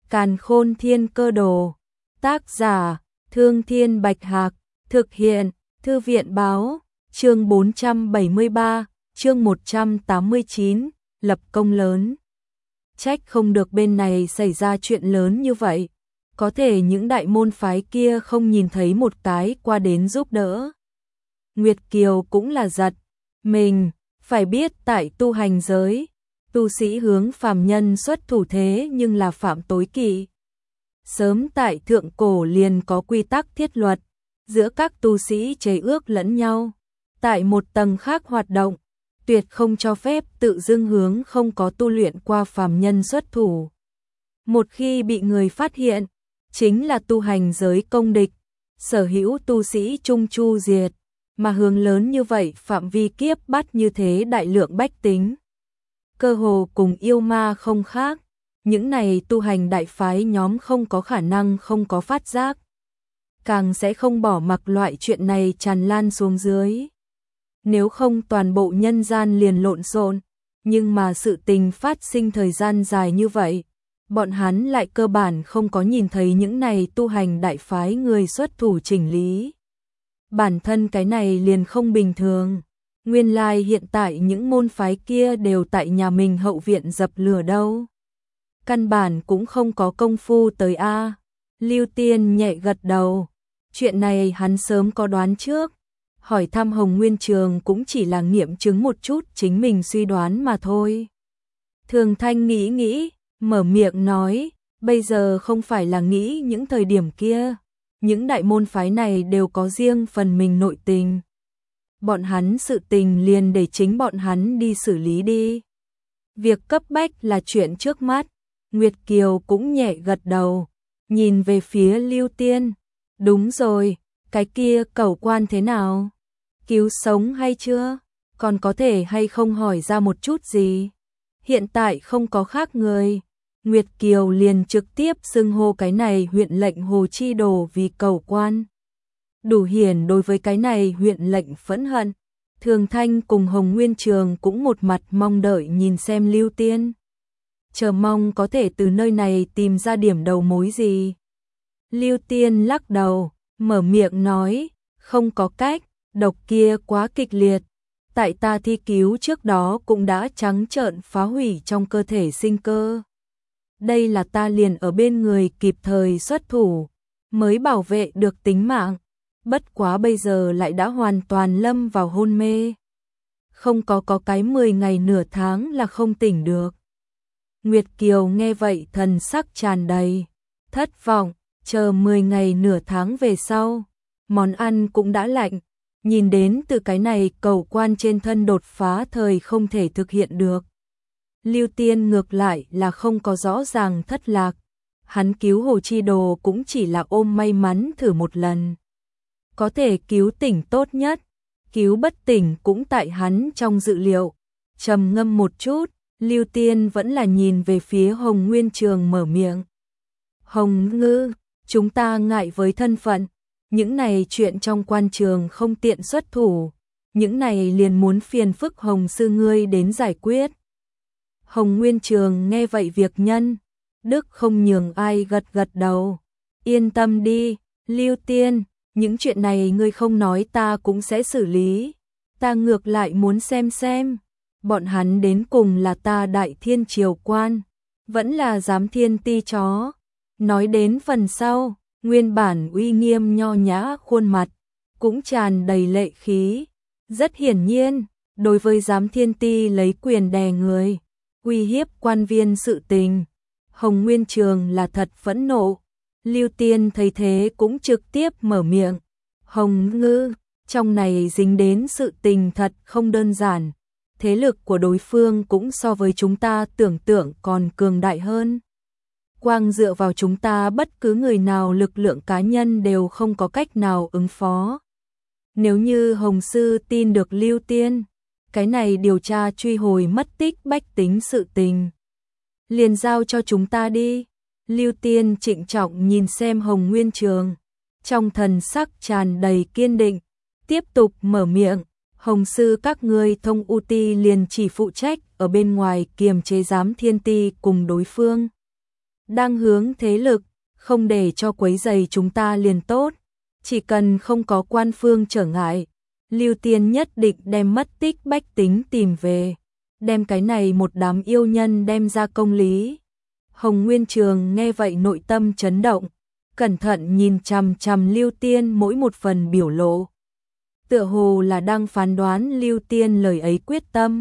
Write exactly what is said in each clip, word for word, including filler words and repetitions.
Càn Khôn Thiên Cơ Đồ. Tác giả: Thương Thiên Bạch Hạc. Thực hiện: Thư viện Báo. Chương bốn trăm bảy mươi ba, chương một trăm tám mươi chín, lập công lớn. Trách không được bên này xảy ra chuyện lớn như vậy. Có thể những đại môn phái kia không nhìn thấy một cái qua đến giúp đỡ. Nguyệt Kiều cũng là giật mình, phải biết tại tu hành giới, tu sĩ hướng phàm nhân xuất thủ thế nhưng là phạm tối kỵ. Sớm tại thượng cổ liền có quy tắc thiết luật, giữa các tu sĩ chế ước lẫn nhau, tại một tầng khác hoạt động, tuyệt không cho phép tự dưng hướng không có tu luyện qua phàm nhân xuất thủ. Một khi bị người phát hiện, chính là tu hành giới công địch, sở hữu tu sĩ chung chu diệt, mà hướng lớn như vậy phạm vi kiếp bắt như thế đại lượng bách tính. Cơ hồ cùng yêu ma không khác, những này tu hành đại phái nhóm không có khả năng không có phát giác. Càng sẽ không bỏ mặc loại chuyện này tràn lan xuống dưới. Nếu không toàn bộ nhân gian liền lộn xộn, nhưng mà sự tình phát sinh thời gian dài như vậy, bọn hắn lại cơ bản không có nhìn thấy những này tu hành đại phái người xuất thủ chỉnh lý. Bản thân cái này liền không bình thường. Nguyên lai hiện tại những môn phái kia đều tại nhà mình hậu viện dập lửa đâu. Căn bản cũng không có công phu tới a. Lưu Tiên nhẹ gật đầu. Chuyện này hắn sớm có đoán trước. Hỏi thăm Hồng Nguyên Trường cũng chỉ là nghiệm chứng một chút chính mình suy đoán mà thôi. Thường Thanh nghĩ nghĩ, mở miệng nói, bây giờ không phải là nghĩ những thời điểm kia. Những đại môn phái này đều có riêng phần mình nội tình. Bọn hắn sự tình liền để chính bọn hắn đi xử lý đi. Việc cấp bách là chuyện trước mắt. Nguyệt Kiều cũng nhẹ gật đầu, nhìn về phía Lưu Tiên. Đúng rồi, cái kia Cẩu Quan thế nào? Cứu sống hay chưa? Còn có thể hay không hỏi ra một chút gì? Hiện tại không có khác người. Nguyệt Kiều liền trực tiếp xưng hô cái này huyện lệnh Hồ Chi Đồ vì Cẩu Quan. Đủ hiển đối với cái này huyện lệnh phẫn hận. Thường Thanh cùng Hồng Nguyên Trường cũng một mặt mong đợi nhìn xem Lưu Tiên. Chờ mong có thể từ nơi này tìm ra điểm đầu mối gì. Lưu Tiên lắc đầu, mở miệng nói, không có cách, độc kia quá kịch liệt. Tại ta thi cứu trước đó cũng đã trắng trợn phá hủy trong cơ thể sinh cơ. Đây là ta liền ở bên người kịp thời xuất thủ, mới bảo vệ được tính mạng. Bất quá bây giờ lại đã hoàn toàn lâm vào hôn mê. Không có có cái mười ngày nửa tháng là không tỉnh được. Nguyệt Kiều nghe vậy thần sắc tràn đầy thất vọng, chờ mười ngày nửa tháng về sau, món ăn cũng đã lạnh, nhìn đến từ cái này Cẩu Quan trên thân đột phá thời không thể thực hiện được. Lưu Tiên ngược lại là không có rõ ràng thất lạc, hắn cứu Hồ Chi Đồ cũng chỉ là ôm may mắn thử một lần. Có thể cứu tỉnh tốt nhất, cứu bất tỉnh cũng tại hắn trong dự liệu. Trầm ngâm một chút, Lưu Tiên vẫn là nhìn về phía Hồng Nguyên Trường mở miệng. Hồng Ngư, chúng ta ngại với thân phận, những này chuyện trong quan trường không tiện xuất thủ, những này liền muốn phiền phức Hồng sư ngươi đến giải quyết. Hồng Nguyên Trường nghe vậy việc nhân, đức không nhường ai gật gật đầu. Yên tâm đi, Lưu Tiên, những chuyện này ngươi không nói ta cũng sẽ xử lý. Ta ngược lại muốn xem xem, bọn hắn đến cùng là ta Đại Thiên Triều Quan, vẫn là Giám Thiên Ti chó. Nói đến phần sau, nguyên bản uy nghiêm nho nhã khuôn mặt, cũng tràn đầy lệ khí. Rất hiển nhiên, đối với Giám Thiên Ti lấy quyền đè người, uy hiếp quan viên sự tình, Hồng Nguyên Trường là thật phẫn nộ. Lưu Tiên thấy thế cũng trực tiếp mở miệng. Hồng Ngư, trong này dính đến sự tình thật không đơn giản. Thế lực của đối phương cũng so với chúng ta tưởng tượng còn cường đại hơn. Quang dựa vào chúng ta bất cứ người nào lực lượng cá nhân đều không có cách nào ứng phó. Nếu như Hồng Sư tin được Lưu Tiên, cái này điều tra truy hồi mất tích bách tính sự tình, liền giao cho chúng ta đi. Lưu Tiên trịnh trọng nhìn xem Hồng Nguyên Trường, trong thần sắc tràn đầy kiên định, tiếp tục mở miệng. Hồng sư các ngươi Thông U Ti liền chỉ phụ trách ở bên ngoài kiềm chế Giám Thiên Ti cùng đối phương. đang hướng thế lực, không để cho quấy rầy chúng ta liền tốt. Chỉ cần không có quan phương trở ngại, Lưu Tiên nhất định đem mất tích bách tính tìm về, đem cái này một đám yêu nhân đem ra công lý. Hồng Nguyên Trường nghe vậy nội tâm chấn động, cẩn thận nhìn chằm chằm Lưu Tiên mỗi một phần biểu lộ. Tựa hồ là đang phán đoán Lưu Tiên lời ấy quyết tâm.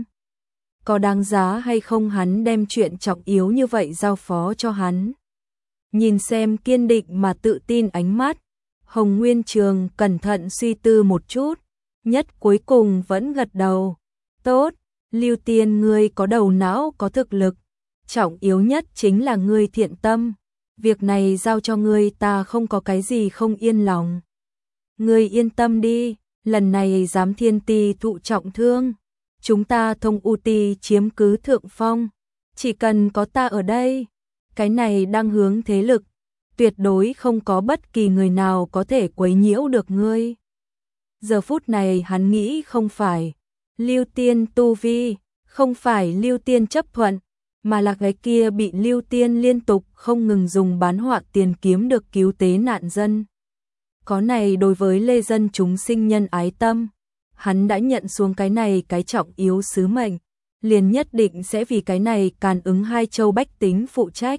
Có đáng giá hay không hắn đem chuyện trọng yếu như vậy giao phó cho hắn. Nhìn xem kiên định mà tự tin ánh mắt, Hồng Nguyên Trường cẩn thận suy tư một chút, nhất cuối cùng vẫn gật đầu. Tốt, Lưu Tiên ngươi có đầu não có thực lực, trọng yếu nhất chính là ngươi thiện tâm. Việc này giao cho ngươi ta không có cái gì không yên lòng. Ngươi yên tâm đi, lần này giám thiên ti thụ trọng thương. Chúng ta thông u ti chiếm cứ thượng phong. Chỉ cần có ta ở đây, cái này đang hướng thế lực. Tuyệt đối không có bất kỳ người nào có thể quấy nhiễu được ngươi. Giờ phút này hắn nghĩ không phải Lưu Tiên tu vi, không phải Lưu Tiên chấp thuận, mà là cái kia bị Lưu Tiên liên tục không ngừng dùng bán họa tiền kiếm được cứu tế nạn dân. Có này đối với lê dân chúng sinh nhân ái tâm, hắn đã nhận xuống cái này cái trọng yếu sứ mệnh, liền nhất định sẽ vì cái này càn ứng hai châu bách tính phụ trách.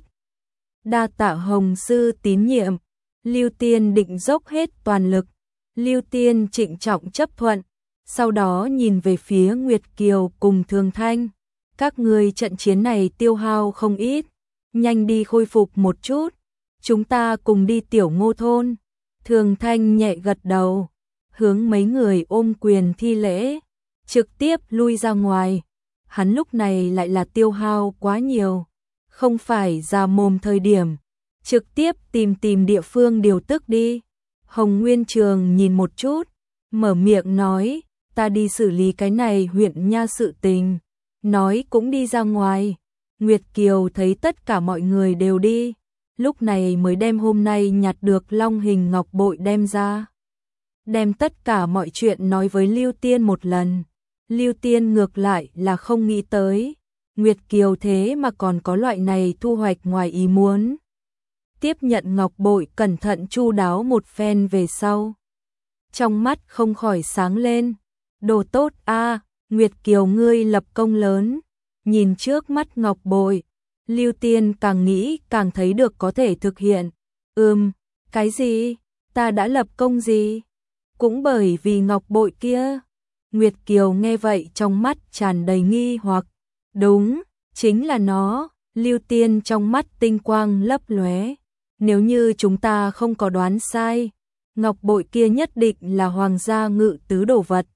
Đa tạ Hồng sư tín nhiệm, Lưu Tiên định dốc hết toàn lực. Lưu Tiên trịnh trọng chấp thuận, sau đó nhìn về phía Nguyệt Kiều cùng Thường Thanh. Các người trận chiến này tiêu hao không ít, nhanh đi khôi phục một chút, chúng ta cùng đi Tiểu Ngô thôn. Thường Thanh nhẹ gật đầu, hướng mấy người ôm quyền thi lễ, trực tiếp lui ra ngoài. Hắn lúc này lại là tiêu hao quá nhiều, không phải ra mồm thời điểm, trực tiếp tìm tìm địa phương điều tức đi. Hồng Nguyên Trường nhìn một chút, mở miệng nói, ta đi xử lý cái này huyện nha sự tình. Nói cũng đi ra ngoài. Nguyệt Kiều thấy tất cả mọi người đều đi, lúc này mới đem hôm nay nhặt được long hình ngọc bội đem ra. Đem tất cả mọi chuyện nói với Lưu Tiên một lần. Lưu Tiên ngược lại là không nghĩ tới, Nguyệt Kiều thế mà còn có loại này thu hoạch ngoài ý muốn. Tiếp nhận ngọc bội cẩn thận chu đáo một phen về sau. Trong mắt không khỏi sáng lên, đồ tốt a, Nguyệt Kiều ngươi lập công lớn. Nhìn trước mắt ngọc bội, Lưu Tiên càng nghĩ càng thấy được có thể thực hiện. Ừm, cái gì? Ta đã lập công gì? Cũng bởi vì ngọc bội kia. Nguyệt Kiều nghe vậy trong mắt tràn đầy nghi hoặc. Đúng, chính là nó. Lưu Tiên trong mắt tinh quang lấp lóe. Nếu như chúng ta không có đoán sai, ngọc bội kia nhất định là hoàng gia ngự tứ đồ vật,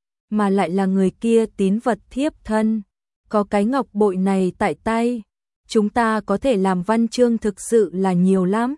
mà lại là người kia tín vật thiếp thân. Có cái ngọc bội này tại tay, chúng ta có thể làm văn chương thực sự là nhiều lắm.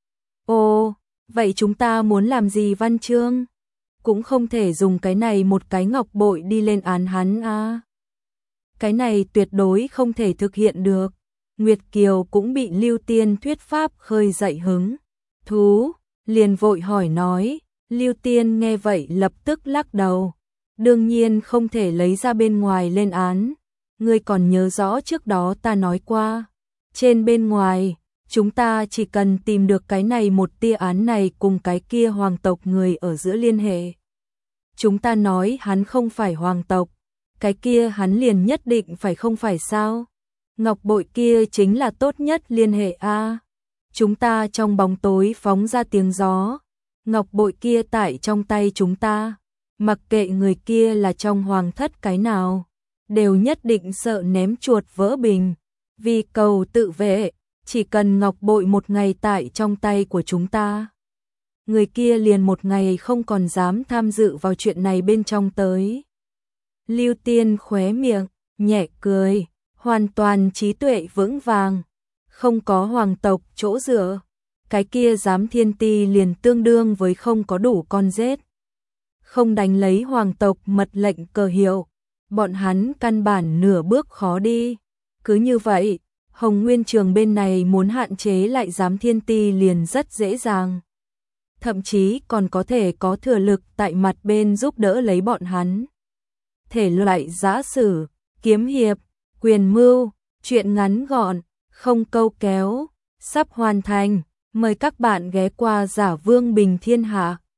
Ồ, vậy chúng ta muốn làm gì văn chương? Cũng không thể dùng cái này một cái ngọc bội đi lên án hắn à. Cái này tuyệt đối không thể thực hiện được. Nguyệt Kiều cũng bị Lưu Tiên thuyết pháp khơi dậy hứng thú, liền vội hỏi nói. Lưu Tiên nghe vậy lập tức lắc đầu. Đương nhiên không thể lấy ra bên ngoài lên án. Ngươi còn nhớ rõ trước đó ta nói qua, trên bên ngoài, chúng ta chỉ cần tìm được cái này một tia án này cùng cái kia hoàng tộc người ở giữa liên hệ. Chúng ta nói hắn không phải hoàng tộc, cái kia hắn liền nhất định phải không phải sao? Ngọc bội kia chính là tốt nhất liên hệ a. Chúng ta trong bóng tối phóng ra tiếng gió, ngọc bội kia tại trong tay chúng ta, mặc kệ người kia là trong hoàng thất cái nào, đều nhất định sợ ném chuột vỡ bình. Vì cầu tự vệ, chỉ cần ngọc bội một ngày tại trong tay của chúng ta, người kia liền một ngày không còn dám tham dự vào chuyện này bên trong tới. Lưu Tiên khóe miệng, nhẹ cười, hoàn toàn trí tuệ vững vàng, không có hoàng tộc chỗ dựa, cái kia giám thiên ti liền tương đương với không có đủ con rết. Không đánh lấy hoàng tộc mật lệnh cờ hiệu, bọn hắn căn bản nửa bước khó đi. Cứ như vậy, Hồng Nguyên Trường bên này muốn hạn chế lại giám thiên ti liền rất dễ dàng. Thậm chí còn có thể có thừa lực tại mặt bên giúp đỡ lấy bọn hắn. Thể loại giã sử, kiếm hiệp, quyền mưu, chuyện ngắn gọn, không câu kéo, sắp hoàn thành. Mời các bạn ghé qua Giả Vương Bình Thiên Hạ.